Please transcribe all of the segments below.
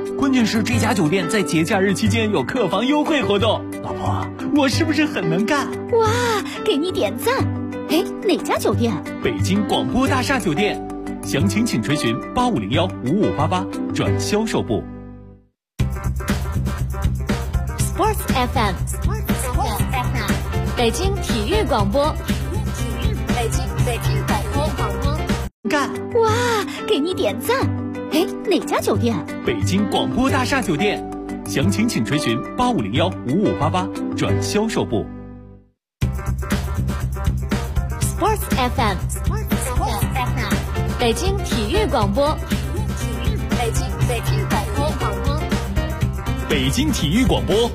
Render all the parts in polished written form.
关键是这家酒店在节假日期间有客房优惠活动。老婆，我是不是很能干？ 哇，给你点赞！哎，哪家酒店？ 北京广播大厦酒店。详情请垂询85015588转销售部。 Sports FM， 北京体育广播，北京广播。 干！ 哇，给你点赞！哎，哪家酒店？ 北京广播大厦酒店。详情请垂询85015588转销售部。 Sports FM， 北京体育广播，北京广播。 北京体育广播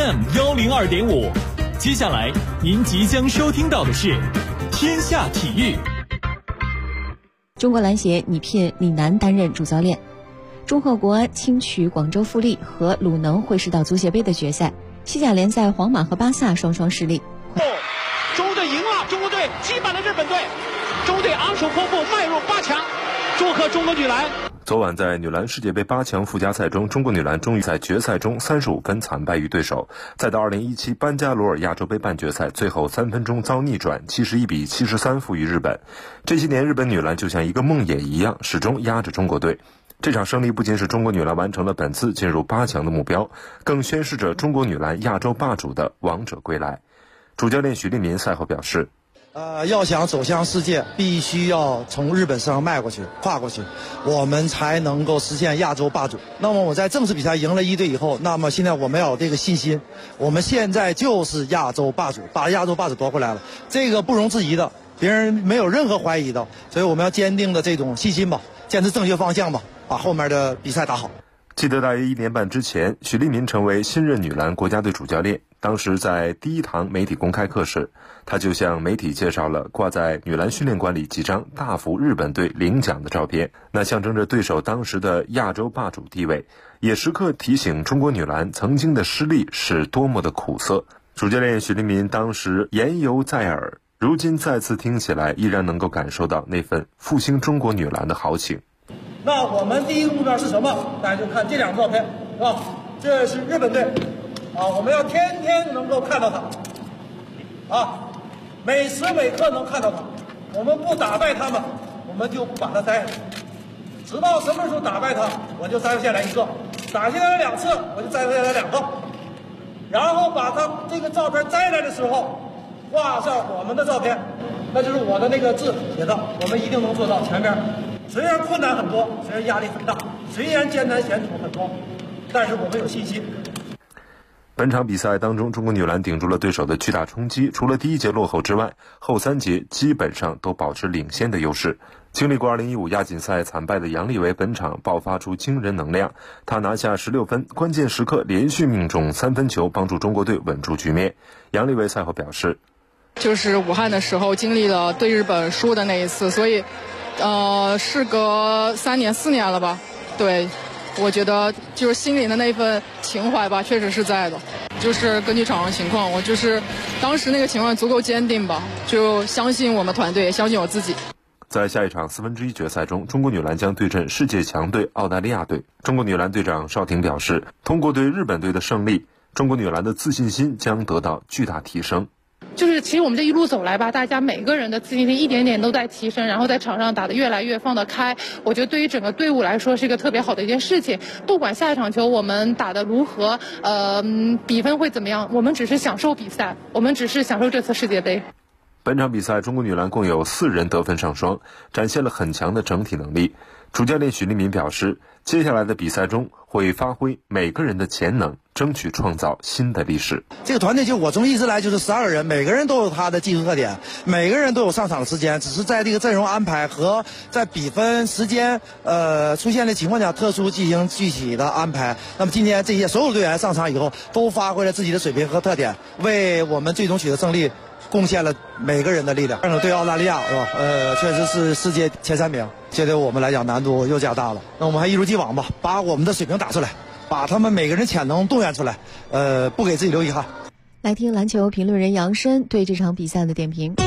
FM102.5。接下来您即将收听到的是天下体育。 中国篮协拟聘李楠担任主教练。中赫国轻取广州富力和鲁能会师到足协杯的决赛，西甲联赛皇马和巴萨双双失利。 中国队赢了，中国队击败了日本队，中国队昂首阔步迈入8强，祝贺中国女篮。 昨晚在女篮世界杯8强附加赛中，中国女篮终于在决赛中35分惨败于对手。再到2017班加罗尔亚洲杯半决赛，最后3分钟遭逆转，71比73负于日本。这些年日本女篮就像一个梦魇一样，始终压着中国队。这场胜利不仅使中国女篮完成了本次进入8强的目标，更宣示着中国女篮亚洲霸主的王者归来。主教练许利民赛后表示， 要想走向世界，必须要从日本身上迈过去、跨过去，我们才能够实现亚洲霸主。那么我在正式比赛赢了1队以后，那么现在我们要有这个信心，我们现在就是亚洲霸主，把亚洲霸主夺回来了，这个不容置疑的，别人没有任何怀疑的，所以我们要坚定的这种信心吧，坚持正确方向吧，把后面的比赛打好。 记得大约1年半之前，许利民成为新任女篮国家队主教练。当时在第一堂媒体公开课时，他就向媒体介绍了挂在女篮训练馆里几张大幅日本队领奖的照片，那象征着对手当时的亚洲霸主地位，也时刻提醒中国女篮曾经的失利是多么的苦涩。主教练许利民当时言犹在耳，如今再次听起来依然能够感受到那份复兴中国女篮的豪情。 那我们第一个目标是什么？大家就看这2张照片，是吧？这是日本队，我们要天天能够看到他，每时每刻能看到他。我们不打败他们，我们就不把他摘下来，直到什么时候打败他，我就摘下来1个，打下来2次，我就摘下来2个，然后把他这个照片摘来的时候，画上我们的照片，那就是我的那个字写的，我们一定能做到前面。虽然困难很多，虽然压力很大，虽然艰难险阻很多，但是我们有信心。 本场比赛当中，中国女篮顶住了对手的巨大冲击，除了第1节落后之外，后3节基本上都保持领先的优势。经历过2015亚锦赛惨败的杨丽维本场爆发出惊人能量，她拿下16分，关键时刻连续命中3分球，帮助中国队稳住局面。杨丽维赛后表示， 就是武汉的时候经历了对日本输的那一次，所以事隔3年4年了吧，对，我觉得就是心里的那份情怀吧，确实是在的。就是根据场上情况，我就是当时那个情况足够坚定吧，就相信我们团队，也相信我自己。 在下一场1/4决赛中，中国女篮将对阵世界强队澳大利亚队。中国女篮队长邵婷表示，通过对日本队的胜利，中国女篮的自信心将得到巨大提升。 就是其实我们这一路走来吧，大家每个人的自信心一点点都在提升，然后在场上打得越来越放得开。我觉得对于整个队伍来说是一个特别好的一件事情。不管下一场球我们打得如何，比分会怎么样，我们只是享受比赛，我们只是享受这次世界杯。 本场比赛，中国女篮共有4人得分上双，展现了很强的整体能力。主教练许利民表示，接下来的比赛中会发挥每个人的潜能，争取创造新的历史。 这个团队就我从一直来就是12个人，每个人都有他的技术特点，每个人都有上场的时间，只是在这个阵容安排和在比分时间出现的情况下特殊进行具体的安排。那么今天这些所有队员上场以后，都发挥了自己的水平和特点，为我们最终取得胜利贡献了每个人的力量。对澳大利亚是吧？确实是世界前3名，这对我们来讲难度又加大了。那我们还一如既往吧，把我们的水平打出来，把他们每个人潜能动员出来，不给自己留遗憾。 来听篮球评论人杨申对这场比赛的点评。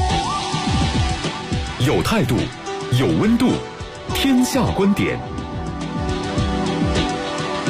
有态度，有温度，天下观点。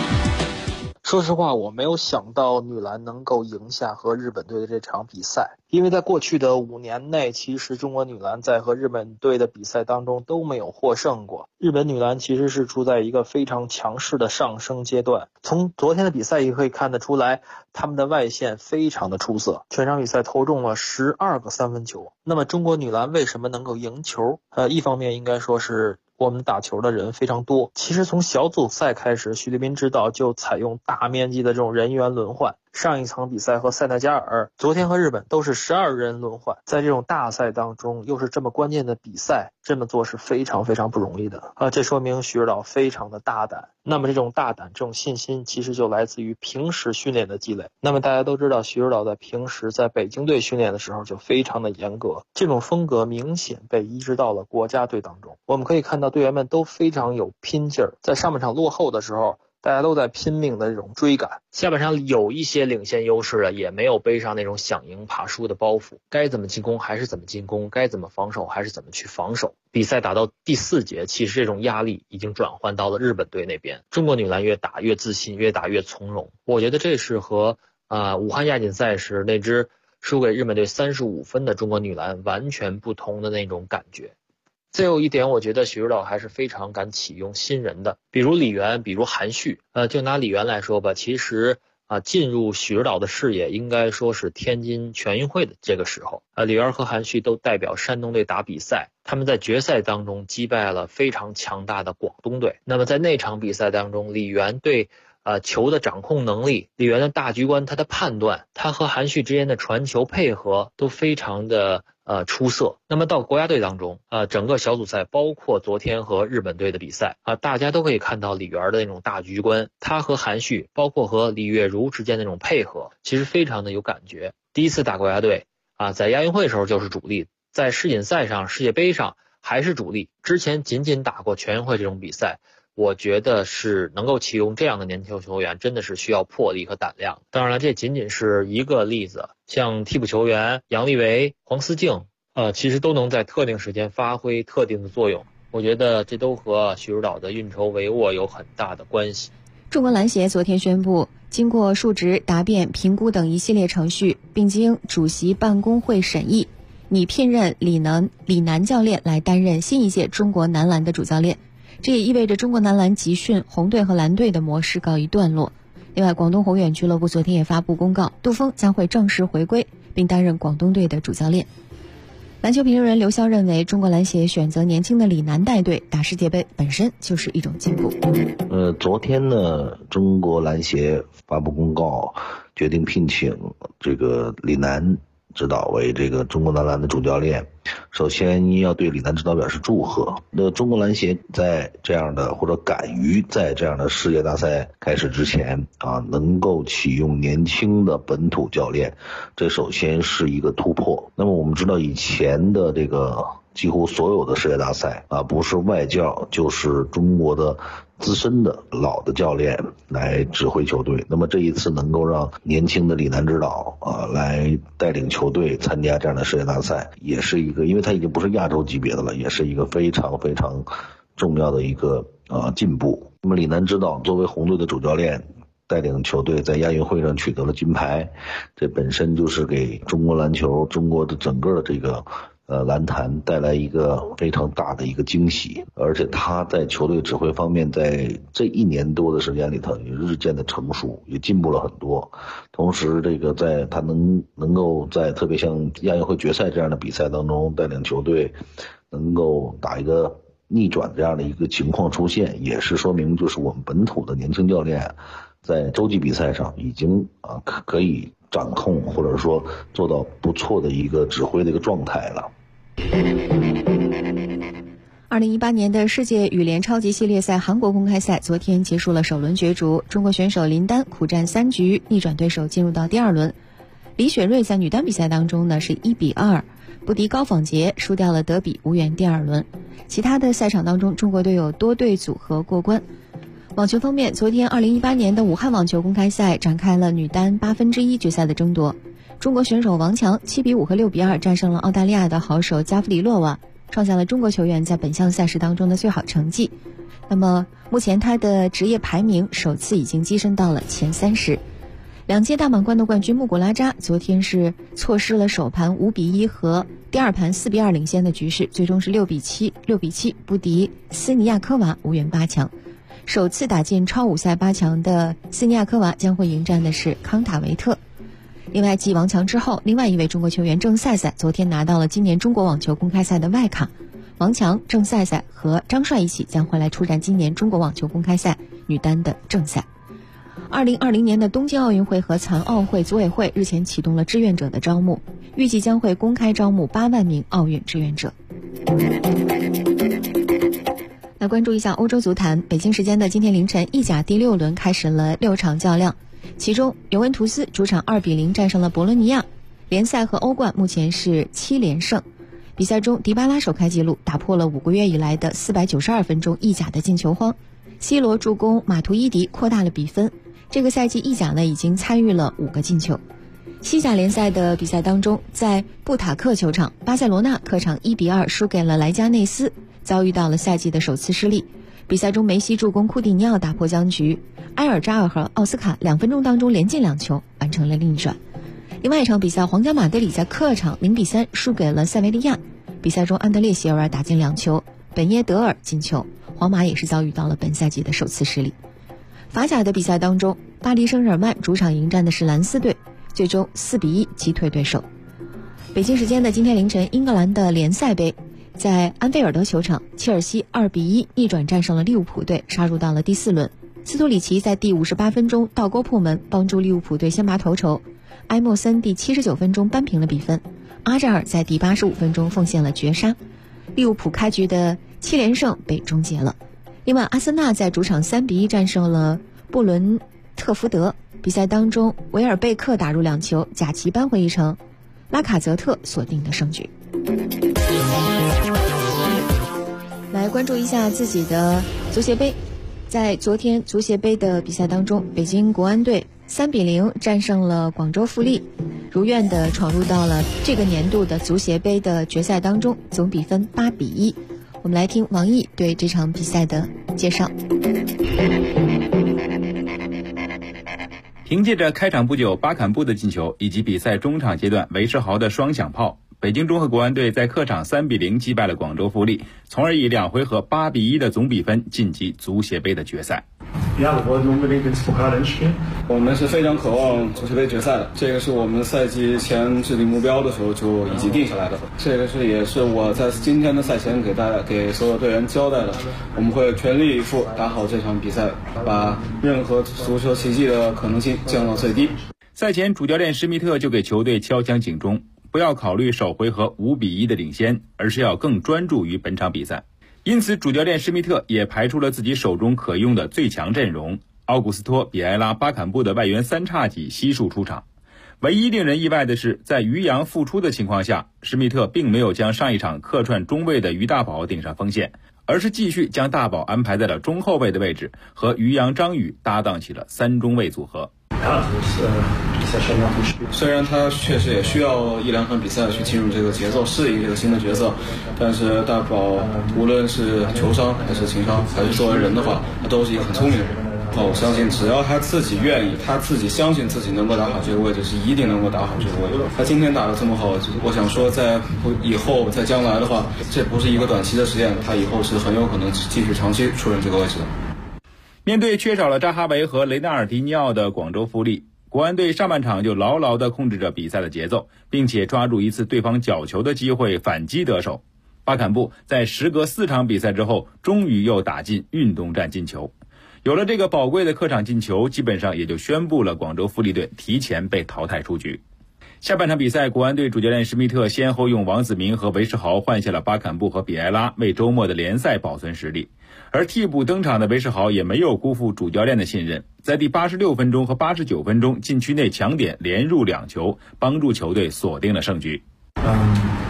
说实话，我没有想到女篮能够赢下和日本队的这场比赛，因为在过去的5年内，其实中国女篮在和日本队的比赛当中都没有获胜过。日本女篮其实是处在一个非常强势的上升阶段，从昨天的比赛也可以看得出来，他们的外线非常的出色，全场比赛投中了12个三分球。那么中国女篮为什么能够赢球？一方面应该说是我们打球的人非常多。其实从小组赛开始，许立民指导就采用大面积的这种人员轮换。上一场比赛和塞内加尔，昨天和日本都是12人轮换。在这种大赛当中，又是这么关键的比赛，这么做是非常非常不容易的这说明许指导非常的大胆。那么这种大胆、这种信心，其实就来自于平时训练的积累。那么大家都知道，许指导在平时在北京队训练的时候就非常的严格，这种风格明显被移植到了国家队当中。我们可以看到队员们都非常有拼劲儿，在上半场落后的时候，大家都在拼命的这种追赶，下半场有一些领先优势了，也没有背上那种想赢怕输的包袱，该怎么进攻还是怎么进攻，该怎么防守还是怎么去防守。比赛打到第4节，其实这种压力已经转换到了日本队那边，中国女篮越打越自信，越打越从容。我觉得这是和武汉亚锦赛时那支输给日本队35分的中国女篮完全不同的那种感觉。最后一点，我觉得许指导还是非常敢启用新人的，比如李媛，比如韩旭。就拿李媛来说吧，其实进入许指导的视野应该说是天津全运会的这个时候。李媛和韩旭都代表山东队打比赛，他们在决赛当中击败了非常强大的广东队。那么在那场比赛当中，李媛对球的掌控能力，李媛的大局观，他的判断，他和韩旭之间的传球配合都非常的出色。那么到国家队当中整个小组赛包括昨天和日本队的比赛大家都可以看到李媛的那种大局观，他和韩旭包括和李月如之间的那种配合其实非常的有感觉。第一次打国家队在亚运会的时候就是主力，在世锦赛上世界杯上还是主力，之前仅仅打过全运会这种比赛。我觉得是能够启用这样的年轻球员，真的是需要魄力和胆量。当然了，这仅仅是一个例子，像替补球员杨丽维、黄思静其实都能在特定时间发挥特定的作用。我觉得这都和许指导的运筹帷幄有很大的关系。 中国篮协昨天宣布，经过述职、答辩、评估等一系列程序，并经主席办公会审议，拟聘任李楠教练来担任新一届中国男篮的主教练。这也意味着中国男篮集训红队和蓝队的模式告一段落。另外，广东宏远俱乐部昨天也发布公告，杜锋将会正式回归，并担任广东队的主教练。篮球评论人刘潇认为，中国篮协选择年轻的李楠带队打世界杯本身就是一种进步。 昨天呢，中国篮协发布公告，决定聘请这个李楠指导为这个中国男篮的主教练。首先要对李楠指导表示祝贺。中国篮协在这样的或者敢于在这样的世界大赛开始之前能够启用年轻的本土教练，这首先是一个突破。那么我们知道以前的这个几乎所有的世界大赛不是外教就是中国的资深的老的教练来指挥球队。那么这一次能够让年轻的李楠指导来带领球队参加这样的世界大赛，也是一个，因为他已经不是亚洲级别的了，也是一个非常非常重要的一个进步。那么李楠指导作为红队的主教练，带领球队在亚运会上取得了金牌，这本身就是给中国篮球、中国的整个的这个篮坛带来一个非常大的一个惊喜。而且他在球队指挥方面，在这1年多的时间里头也日渐的成熟，也进步了很多。同时这个在他能够在特别像亚运会决赛这样的比赛当中带领球队能够打一个逆转这样的一个情况出现，也是说明就是我们本土的年轻教练在洲际比赛上已经可以掌控或者说做到不错的一个指挥的一个状态了。 2018年的世界羽联超级系列赛韩国公开赛昨天结束了首轮角逐，中国选手林丹苦战3局，逆转对手进入到第2轮。李雪芮在女单比赛当中呢是1-2不敌高仿洁，输掉了德比，无缘第2轮。其他的赛场当中，中国队有多队组合过关。网球方面，昨天2018年的武汉网球公开赛展开了女单1/8决赛的争夺。中国选手王强7-5和6-2战胜了澳大利亚的好手加夫里洛娃， 创下了中国球员在本项赛事当中的最好成绩。那么目前他的职业排名首次已经跻身到了前30。2届大满贯的冠军穆古拉扎昨天是错失了首盘5-1和第二盘4-2领先的局势，最终是6比7不敌斯尼亚科娃，无缘8强。首次打进超5赛8强的斯尼亚科娃将会迎战的是康塔维特。另外，继王强之后，另外一位中国球员郑赛赛昨天拿到了今年中国网球公开赛的外卡。王强、郑赛赛和张帅一起将会来出战今年中国网球公开赛女单的正赛。2020年的东京奥运会和残奥会组委会日前启动了志愿者的招募，预计将会公开招募8万名奥运志愿者。来关注一下欧洲足坛，北京时间的今天凌晨，意甲第6轮开始了6场较量，其中尤文图斯主场2比0战胜了博洛尼亚，联赛和欧冠目前是7连胜。比赛中，迪巴拉首开纪录，打破了5个月以来的492分钟意甲的进球荒。C 罗助攻马图伊迪扩大了比分。这个赛季意甲呢已经参与了5个进球。西甲联赛的比赛当中，在布塔克球场，巴塞罗那客场1比2输给了莱加内斯，遭遇到了赛季的首次失利。比赛中，梅西助攻库蒂尼奥打破僵局，埃尔扎尔和奥斯卡2分钟当中连进2球，完成了逆转。另外一场比赛，皇家马德里在客场0比3输给了塞维利亚。比赛中，安德烈席尔打进2球，本耶德尔进球。皇马也是遭遇到了本赛季的首次失利。法甲的比赛当中，巴黎圣日耳曼主场迎战的是兰斯队，最终4比1击退对手。北京时间的今天凌晨，英格兰的联赛杯在安菲尔德球场，切尔西2比1逆转战胜了利物浦队，杀入到了第4轮。斯图里奇在第58分钟倒钩破门，帮助利物浦队先拔头筹。埃莫森第79分钟扳平了比分，阿扎尔在第85分钟奉献了绝杀。利物浦开局的7连胜被终结了。另外，阿森纳在主场3比1战胜了布伦特福德。比赛当中，维尔贝克打入2球，贾奇扳回一城，拉卡泽特锁定的胜局。来关注一下自己的足协杯。在昨天足协杯的比赛当中，北京国安队3比0战胜了广州富力，如愿的闯入到了这个年度的足协杯的决赛当中，总比分8比1。我们来听王毅对这场比赛的介绍。 凭借着开场不久巴坎布的进球以及比赛中场阶段韦世豪的双响炮，北京中赫国安队在客场3比0击败了广州富力，从而以2回合8比1的总比分晋级足协杯的决赛。 我们是非常渴望足协杯决赛的，这个是我们赛季前制定目标的时候就已经定下来的，这个也是我在今天的赛前给所有队员交代的，我们会全力以赴打好这场比赛，把任何足球奇迹的可能性降到最低。 赛前主教练施密特就给球队敲响警钟，不要考虑首回合5比1的领先，而是要更专注于本场比赛。因此主教练施密特也排出了自己手中可用的最强阵容，奥古斯托、比埃拉、巴坎布的外援3叉戟悉数出场。唯一令人意外的是，在于洋复出的情况下，施密特并没有将上一场客串中卫的于大宝顶上锋线，而是继续将大宝安排在了中后卫的位置，和于洋、张宇搭档起了3中卫组合。 虽然他确实也需要1-2场比赛去进入这个节奏，适应这个新的角色，但是大宝无论是球商还是情商还是作为人的话，他都是一个很聪明的人。我相信只要他自己愿意，他自己相信自己能够打好这个位置，是一定能够打好这个位置。他今天打得这么好，我想说在以后在将来的话，这不是一个短期的实验，他以后是很有可能继续长期出任这个位置的。 面对缺少了扎哈维和雷纳尔迪尼奥的广州富力，国安队上半场就牢牢地控制着比赛的节奏，并且抓住一次对方角球的机会反击得手。巴坎布在时隔4场比赛之后，终于又打进运动战进球。有了这个宝贵的客场进球，基本上也就宣布了广州富力队提前被淘汰出局。下半场比赛，国安队主教练施密特先后用王子铭和韦世豪换下了巴坎布和比埃拉，为周末的联赛保存实力。而替补登场的韦世豪也没有辜负主教练的信任，在第86分钟和89分钟禁区内抢点连入2球，帮助球队锁定了胜局。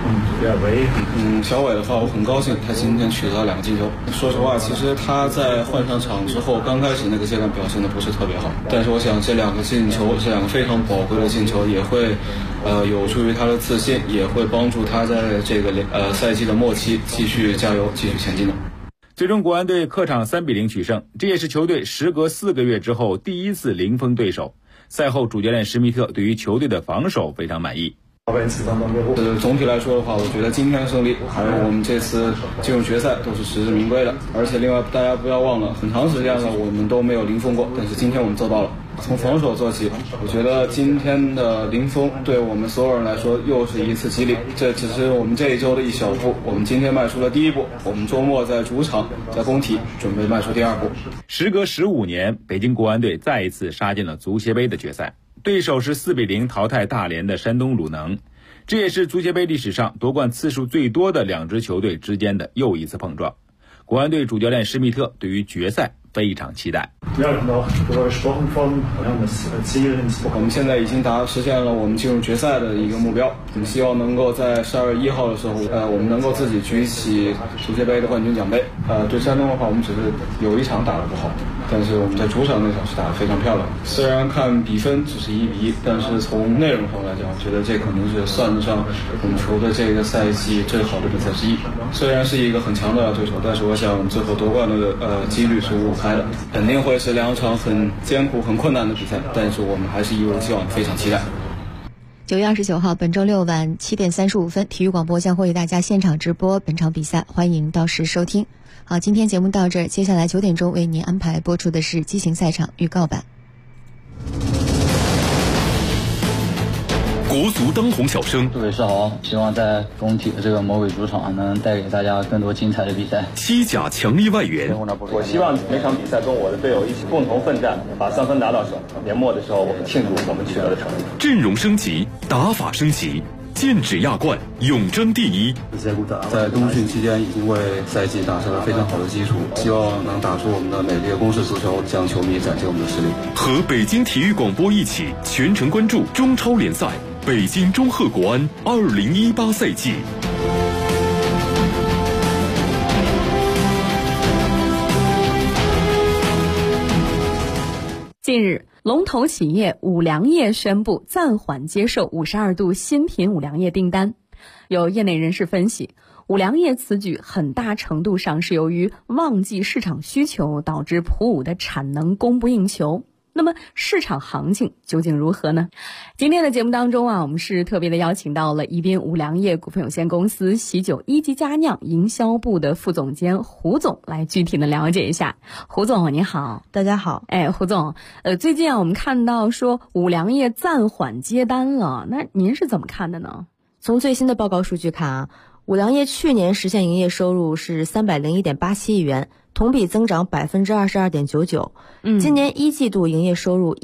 小伟的话，我很高兴他今天取得了2个进球。说实话，其实他在换上场之后，刚开始那个阶段表现的不是特别好，但是我想这2个进球，这2个非常宝贵的进球，也会有助于他的自信，也会帮助他在这个赛季的末期继续加油，继续前进的。 最终国安队客场3-0取胜，这也是球队时隔4个月之后第一次零封对手。赛后主教练施密特对于球队的防守非常满意。 总体来说的话，我觉得今天的胜利还有我们这次进入决赛都是实至名归的。而且另外大家不要忘了，很长时间了我们都没有零封过，但是今天我们做到了。从防守做起，我觉得今天的零封对我们所有人来说又是一次激励。这只是我们这一周的一小步，我们今天迈出了第一步，我们周末在主场在工体准备迈出第2步。 时隔15年，北京国安队再一次杀进了足协杯的决赛，对手是4-0淘汰大连的山东鲁能，这也是足协杯历史上夺冠次数最多的2支球队之间的又一次碰撞。国安队主教练施密特对于决赛非常期待。 我们现在已经实现了我们进入决赛的一个目标，我们希望能够在12月1号的时候，我们能够自己举起足协杯的冠军奖杯。对山东的话，我们只是有一场打得不好，但是我们在主场那场是打得非常漂亮。虽然看比分只是1-1，但是从内容上来讲，我觉得这可能是算得上我们球队这个赛季最好的比赛之一。虽然是一个很强的对手，但是我想最后夺冠的几率是5-5开的，肯定会是2场很艰苦很困难的比赛，但是我们还是一如既往非常期待。 9月29号本周六晚7点35分，体育广播将会为大家现场直播本场比赛，欢迎到时收听。好，今天节目到这儿，接下来9点钟为您安排播出的是机型赛场预告版。 国足当红小生， 各位是好，希望在工体的这个魔鬼主场能带给大家更多精彩的比赛。 西甲强力外援， 我希望每场比赛跟我的队友一起共同奋战，把3分拿到手。年末的时候，我们庆祝我们取得的成绩。 阵容升级，打法升级，剑指亚冠，永争第一。 在冬训期间已经为赛季打下了非常好的基础，希望能打出我们的美丽的攻势足球，向球迷展现我们的实力。 和北京体育广播一起全程关注中超联赛，北京中赫国安2018赛季。 近日，龙头企业五粮液宣布暂缓接受52度新品五粮液订单。有业内人士分析，五粮液此举很大程度上是由于旺季市场需求导致普五的产能供不应求。那么市场行情究竟如何呢？今天的节目当中我们是特别的邀请到了宜宾五粮液股份有限公司喜酒一级佳酿营销部的副总监胡总来具体的了解一下。胡总你好。 大家好。 胡总，最近我们看到说五粮液暂缓接单了，那您是怎么看的呢？ 从最新的报告数据看五粮液去年实现营业收入是301.87亿元，同比增长22.99%。今年一季度营业收入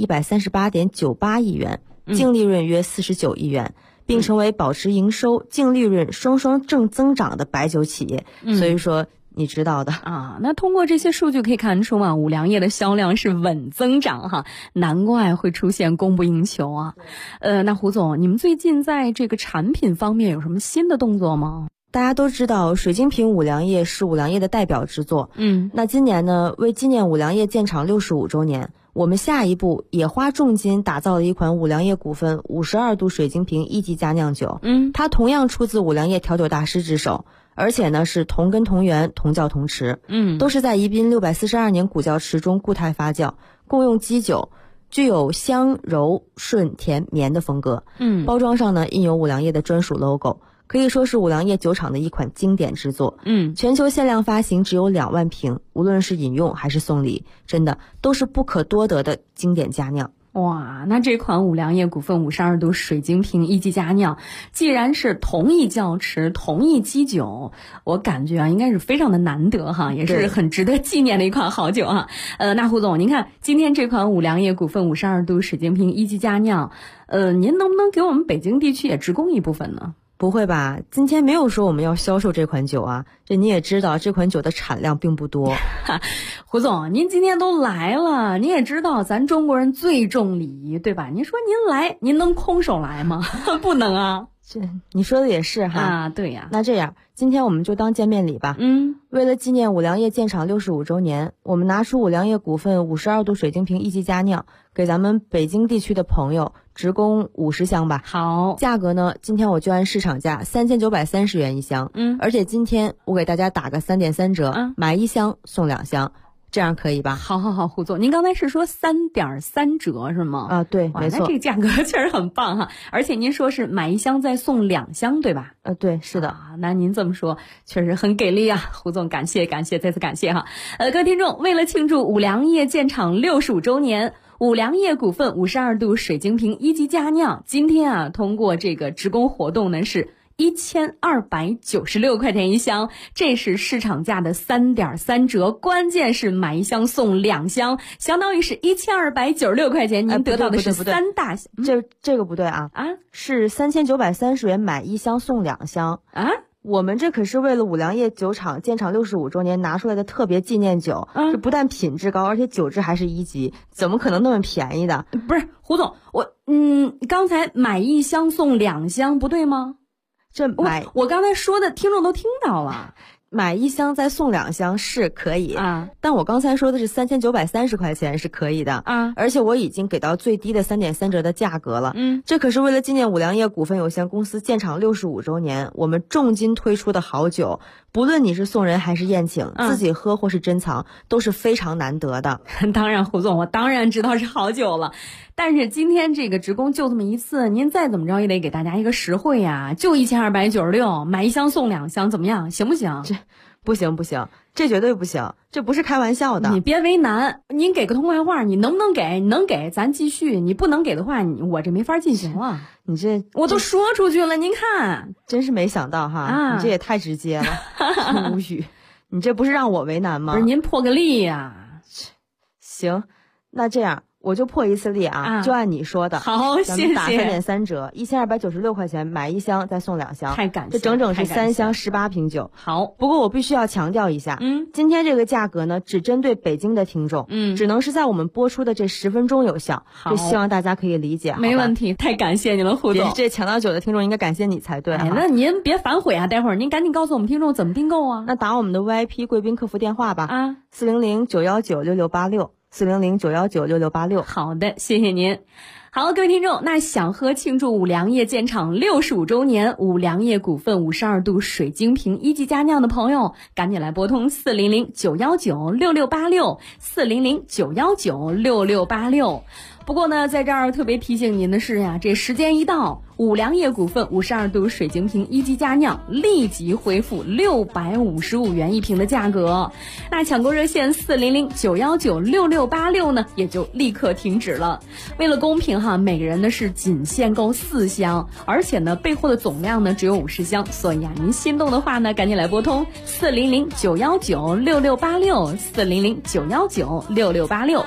138.98亿元，净利润约49亿元，并成为保持营收、净利润双双正增长的白酒企业。所以说你知道的那通过这些数据可以看出五粮液的销量是稳增长哈，难怪会出现供不应求啊。那胡总，你们最近在这个产品方面有什么新的动作吗？ 大家都知道水晶瓶五粮液是五粮液的代表之作。那今年呢，为纪念五粮液建厂65周年，我们下一步也花重金打造了一款五粮液股份52度水晶瓶一级佳酿酒。它同样出自五粮液调酒大师之手，而且呢是同根同源同窖同池。都是在宜宾642年古窖池中固态发酵，共用基酒，具有香柔顺甜绵的风格。包装上呢印有五粮液的专属 logo，可以说是五粮液酒厂的一款经典之作。全球限量发行只有2万瓶，无论是饮用还是送礼，真的都是不可多得的经典佳酿。 哇，那这款五粮液股份52度水晶瓶一级佳酿，既然是同一窖池同一基酒，我感觉应该是非常的难得哈，也是很值得纪念的一款好酒哈。那胡总，您看今天这款五粮液股份52度水晶瓶一级佳酿，您能不能给我们北京地区也直供一部分呢？ 不会吧，今天没有说我们要销售这款酒啊，这你也知道这款酒的产量并不多。 胡总，您今天都来了，您也知道咱中国人最重礼仪，对吧？您说您来，您能空手来吗？不能啊。 这你说的也是哈啊，对呀。 那这样，今天我们就当见面礼吧。为了纪念五粮液建厂65周年，我们拿出五粮液股份52度水晶瓶一级佳酿，给咱们北京地区的朋友直供50箱吧。 好， 价格呢，今天我就按市场价3930元一箱。而且今天我给大家打个3.3折，买1箱送2箱。这样可以吧？ 好，胡总，您刚才是说3.3折是吗？ 啊，对，没错。 那这个价格确实很棒哈，而且您说是买1箱再送2箱，对吧？ 对，是的。 那您这么说确实很给力啊，胡总，感谢，再次感谢哈。各位听众，为了庆祝五粮液建厂65周年，五粮液股份52度水晶瓶一级佳酿，今天啊，通过这个直供活动呢是1296块钱一箱，这是市场价的3.3折，关键是买1箱送2箱，相当于是1296块钱，您得到的是3大箱。 这个不对啊，是3930元买1箱送2箱啊。 我们这可是为了五粮液酒厂建厂65周年拿出来的特别纪念酒，这不但品质高，而且酒质还是1级，怎么可能那么便宜的？ 不是，胡总，刚才买1箱送2箱不对吗？我刚才说的听众都听到了， 买1箱再送2箱是可以啊，但我刚才说的是3930块钱是可以的啊，而且我已经给到最低的3.3折的价格了。这可是为了纪念五粮液股份有限公司建厂65周年，我们重金推出的好酒，不论你是送人还是宴请，自己喝或是珍藏，都是非常难得的。 当然，胡总，我当然知道是好酒了。但是今天这个直供就这么一次，您再怎么着也得给大家一个实惠呀，就1296，买1箱送2箱，怎么样？行不行？ 这不行，这绝对不行，这不是开玩笑的。 你别为难，您给个痛快话，你能不能给？能给咱继续，你不能给的话，我这没法进行了。 你这我都说出去了，您看， 真是没想到哈，你这也太直接了，无语。你这不是让我为难吗？ 不是，您破个例呀。 行，那这样。我就破一次例啊，就按你说的。 好，谢谢。 咱们打3.3折，1296块钱买1箱再送2箱， 太感谢。 这整整是3箱18瓶酒。 好， 不过我必须要强调一下，今天这个价格呢，只针对北京的听众，只能是在我们播出的这10分钟有效。 好， 就希望大家可以理解。 没问题，太感谢你了，胡总。 这抢到酒的听众应该感谢你才对。 那您别反悔啊，待会儿您赶紧告诉我们听众怎么订购啊。 那打我们的 VIP 贵宾客服电话吧，400-919-6686。400-919-6686。 好的，谢谢您。好，各位听众，那想喝庆祝五粮液建厂65周年五粮液股份52度水晶瓶一级佳酿的朋友，赶紧来拨通400-919-6686 400-919-6686。不过呢，在这儿特别提醒您的是呀，这时间一到，五粮液股份52度水晶瓶一级佳酿立即恢复655元一瓶的价格，那抢购热线400-919-6686呢也就立刻停止了。为了公平哈，每个人呢是仅限购4箱，而且呢备货的总量呢只有50箱，所以啊，您心动的话呢，赶紧来拨通400-919-6686 400-919-6686。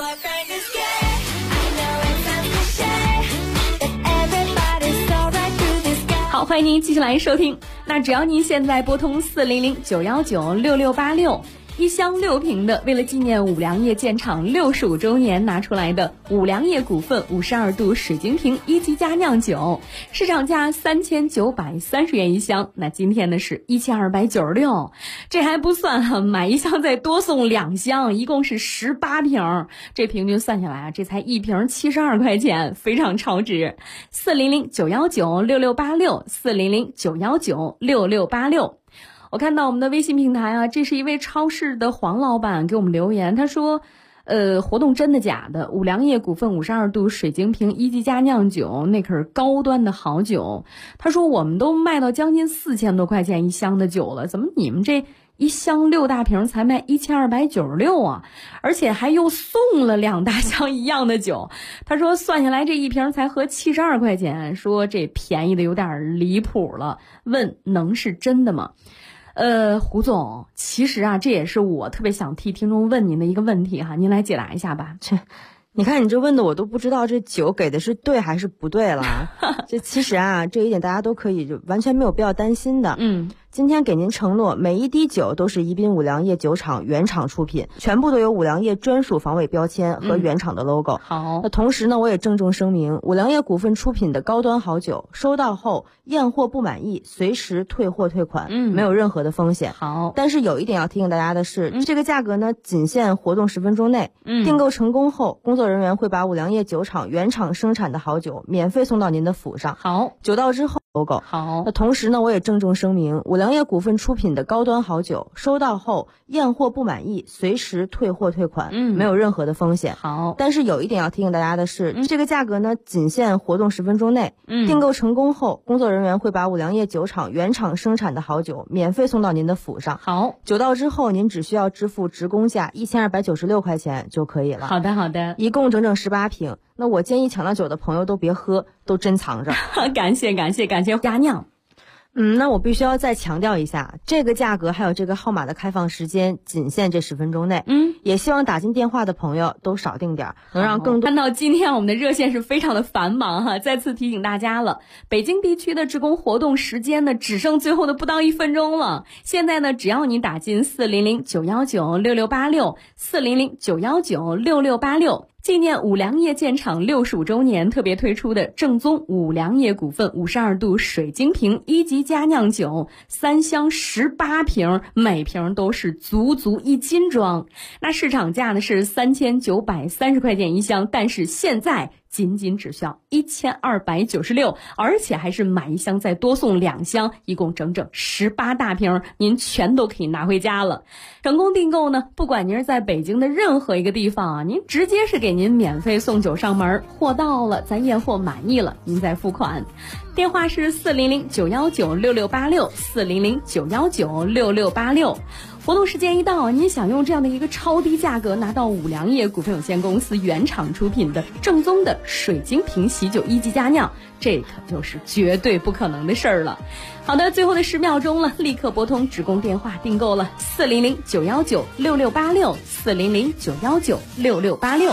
好，欢迎您继续来收听。那只要您现在拨通400-919-6686，一箱6瓶的，为了纪念五粮液建厂65周年拿出来的五粮液股份52度水晶瓶一级佳酿酒，市场价3930元一箱，那今天呢是1296，这还不算哈，买1箱再多送2箱，一共是18瓶，这平均算下来啊，这才1瓶72块钱，非常超值。400-919-6686 400-919-6686。我看到我们的微信平台啊，这是一位超市的黄老板给我们留言，他说活动真的假的？五粮液股份52度水晶瓶一级佳酿酒，那可是高端的好酒。他说我们都卖到将近4000多块钱一箱的酒了，怎么你们这一箱6大瓶才卖1296啊？而且还又送了2大箱一样的酒。他说算下来这一瓶才合72块钱，说这便宜的有点离谱了，问能是真的吗？胡总，其实啊，这也是我特别想替听众问您的一个问题哈，您来解答一下吧。 你看你这问的我都不知道这酒给的是对还是不对了。这其实啊，这一点大家都可以就完全没有必要担心的。 今天给您承诺，每一滴酒都是宜宾五粮液酒厂原厂出品，全部都有五粮液专属防伪标签和原厂的 logo。 好， 那同时呢，我也郑重声明，五粮液股份出品的高端好酒，收到后验货不满意，随时退货退款，没有任何的风险。 好， 但是有一点要提醒大家的是，这个价格呢，仅限活动10分钟内。订购成功后，工作人员会把五粮液酒厂原厂生产的好酒免费送到您的府上。 好， 酒到之后 logo。 好， 那同时呢，我也郑重声明，五粮液股份出品的高端好酒，收到后验货不满意，随时退货退款，没有任何的风险。 好， 但是有一点要提醒大家的是，这个价格呢，仅限活动10分钟内。订购成功后，工作人员会把五粮液酒厂原厂生产的好酒免费送到您的府上。 好， 酒到之后，您只需要支付直工价1296块钱就可以了。 好的，好的， 一共整整18瓶。那我建议抢到酒的朋友都别喝，都珍藏着。 感谢佳酿。 那我必须要再强调一下，这个价格还有这个号码的开放时间仅限这10分钟内。也希望打进电话的朋友都少订点，能让更多。 看到今天我们的热线是非常的繁忙哈，再次提醒大家了，北京地区的职工活动时间呢，只剩最后的不到1分钟了。现在呢，只要你打进400-919-6686，400-919-6686。纪念五粮液建厂65周年特别推出的正宗五粮液股份52度水晶瓶1级佳酿酒，3箱18瓶，每瓶都是足1斤装。那市场价呢是3930块钱一箱，但是现在仅只需要1296，而且还是买1箱再多送2箱，一共整整18大瓶，您全都可以拿回家了。成功订购呢，不管您是在北京的任何一个地方啊，您直接是给您免费送酒上门，货到了咱验货满意了，您再付款。电话是400-919-6686，400-919-6686。活动时间一到，您想用这样的一个超低价格拿到五粮液股份有限公司原厂出品的正宗的水晶瓶喜酒1级佳酿，这可就是绝对不可能的事儿了。好的，最后的10秒钟了，立刻拨通职工电话订购了400-919-6686，400-919-6686。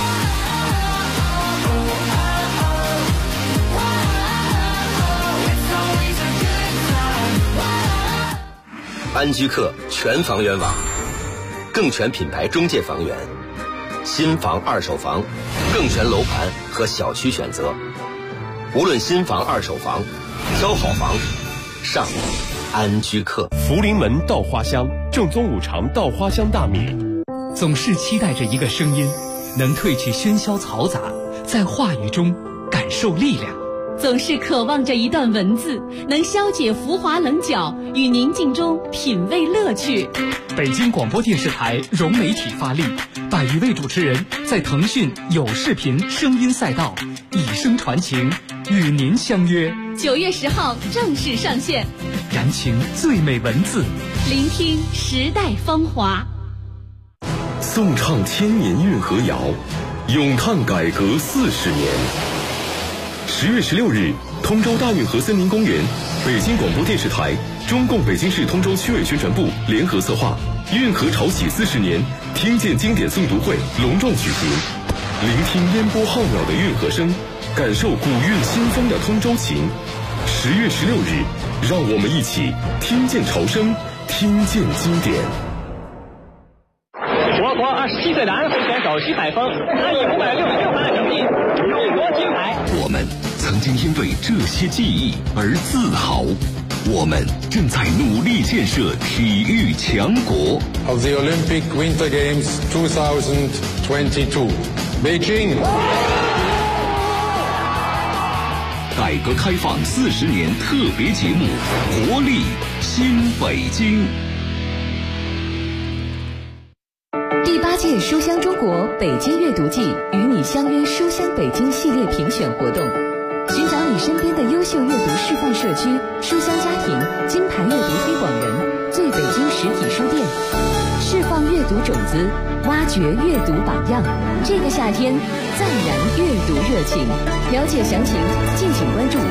安居客全房源网，更全品牌中介房源，新房二手房，更全楼盘和小区选择。无论新房二手房，挑好房上安居客。 福临门稻花香，正宗五常稻花香大米。 总是期待着一个声音，能褪去喧嚣嘈杂，在话语中感受力量。 总是渴望着一段文字，能消解浮华棱角，与宁静中品味乐趣。 北京广播电视台融媒体发力，100余位主持人在腾讯有视频声音赛道以声传情，与您相约。 9月10号正式上线， 燃情最美文字， 聆听时代芳华。 颂唱千年运河谣，咏叹改革40年。10月16日，通州大运河森林公园，北京广播电视台、中共北京市通州区委宣传部联合策划运河潮起40年听见经典诵读会隆壮举行，聆听烟波浩渺的运河声，感受古韵新风的通州情。10月16日，让我们一起听见潮声，听见经典。 我国27岁的安徽选手徐海峰，他以566分的成绩勇夺金牌。 我们曾经因为这些记忆而自豪，我们正在努力建设体育强国。 Of the Olympic Winter Games 2022, Beijing. 改革开放40年特别节目，活力新北京。 第8届书香中国北京阅读季与你相约书香北京系列评选活动，寻找你身边的优秀阅读示范社区、书香家庭、金牌阅读推广人、最北京实体书店，释放阅读种子，挖掘阅读榜样。这个夏天，再燃阅读热情。了解详情，敬请关注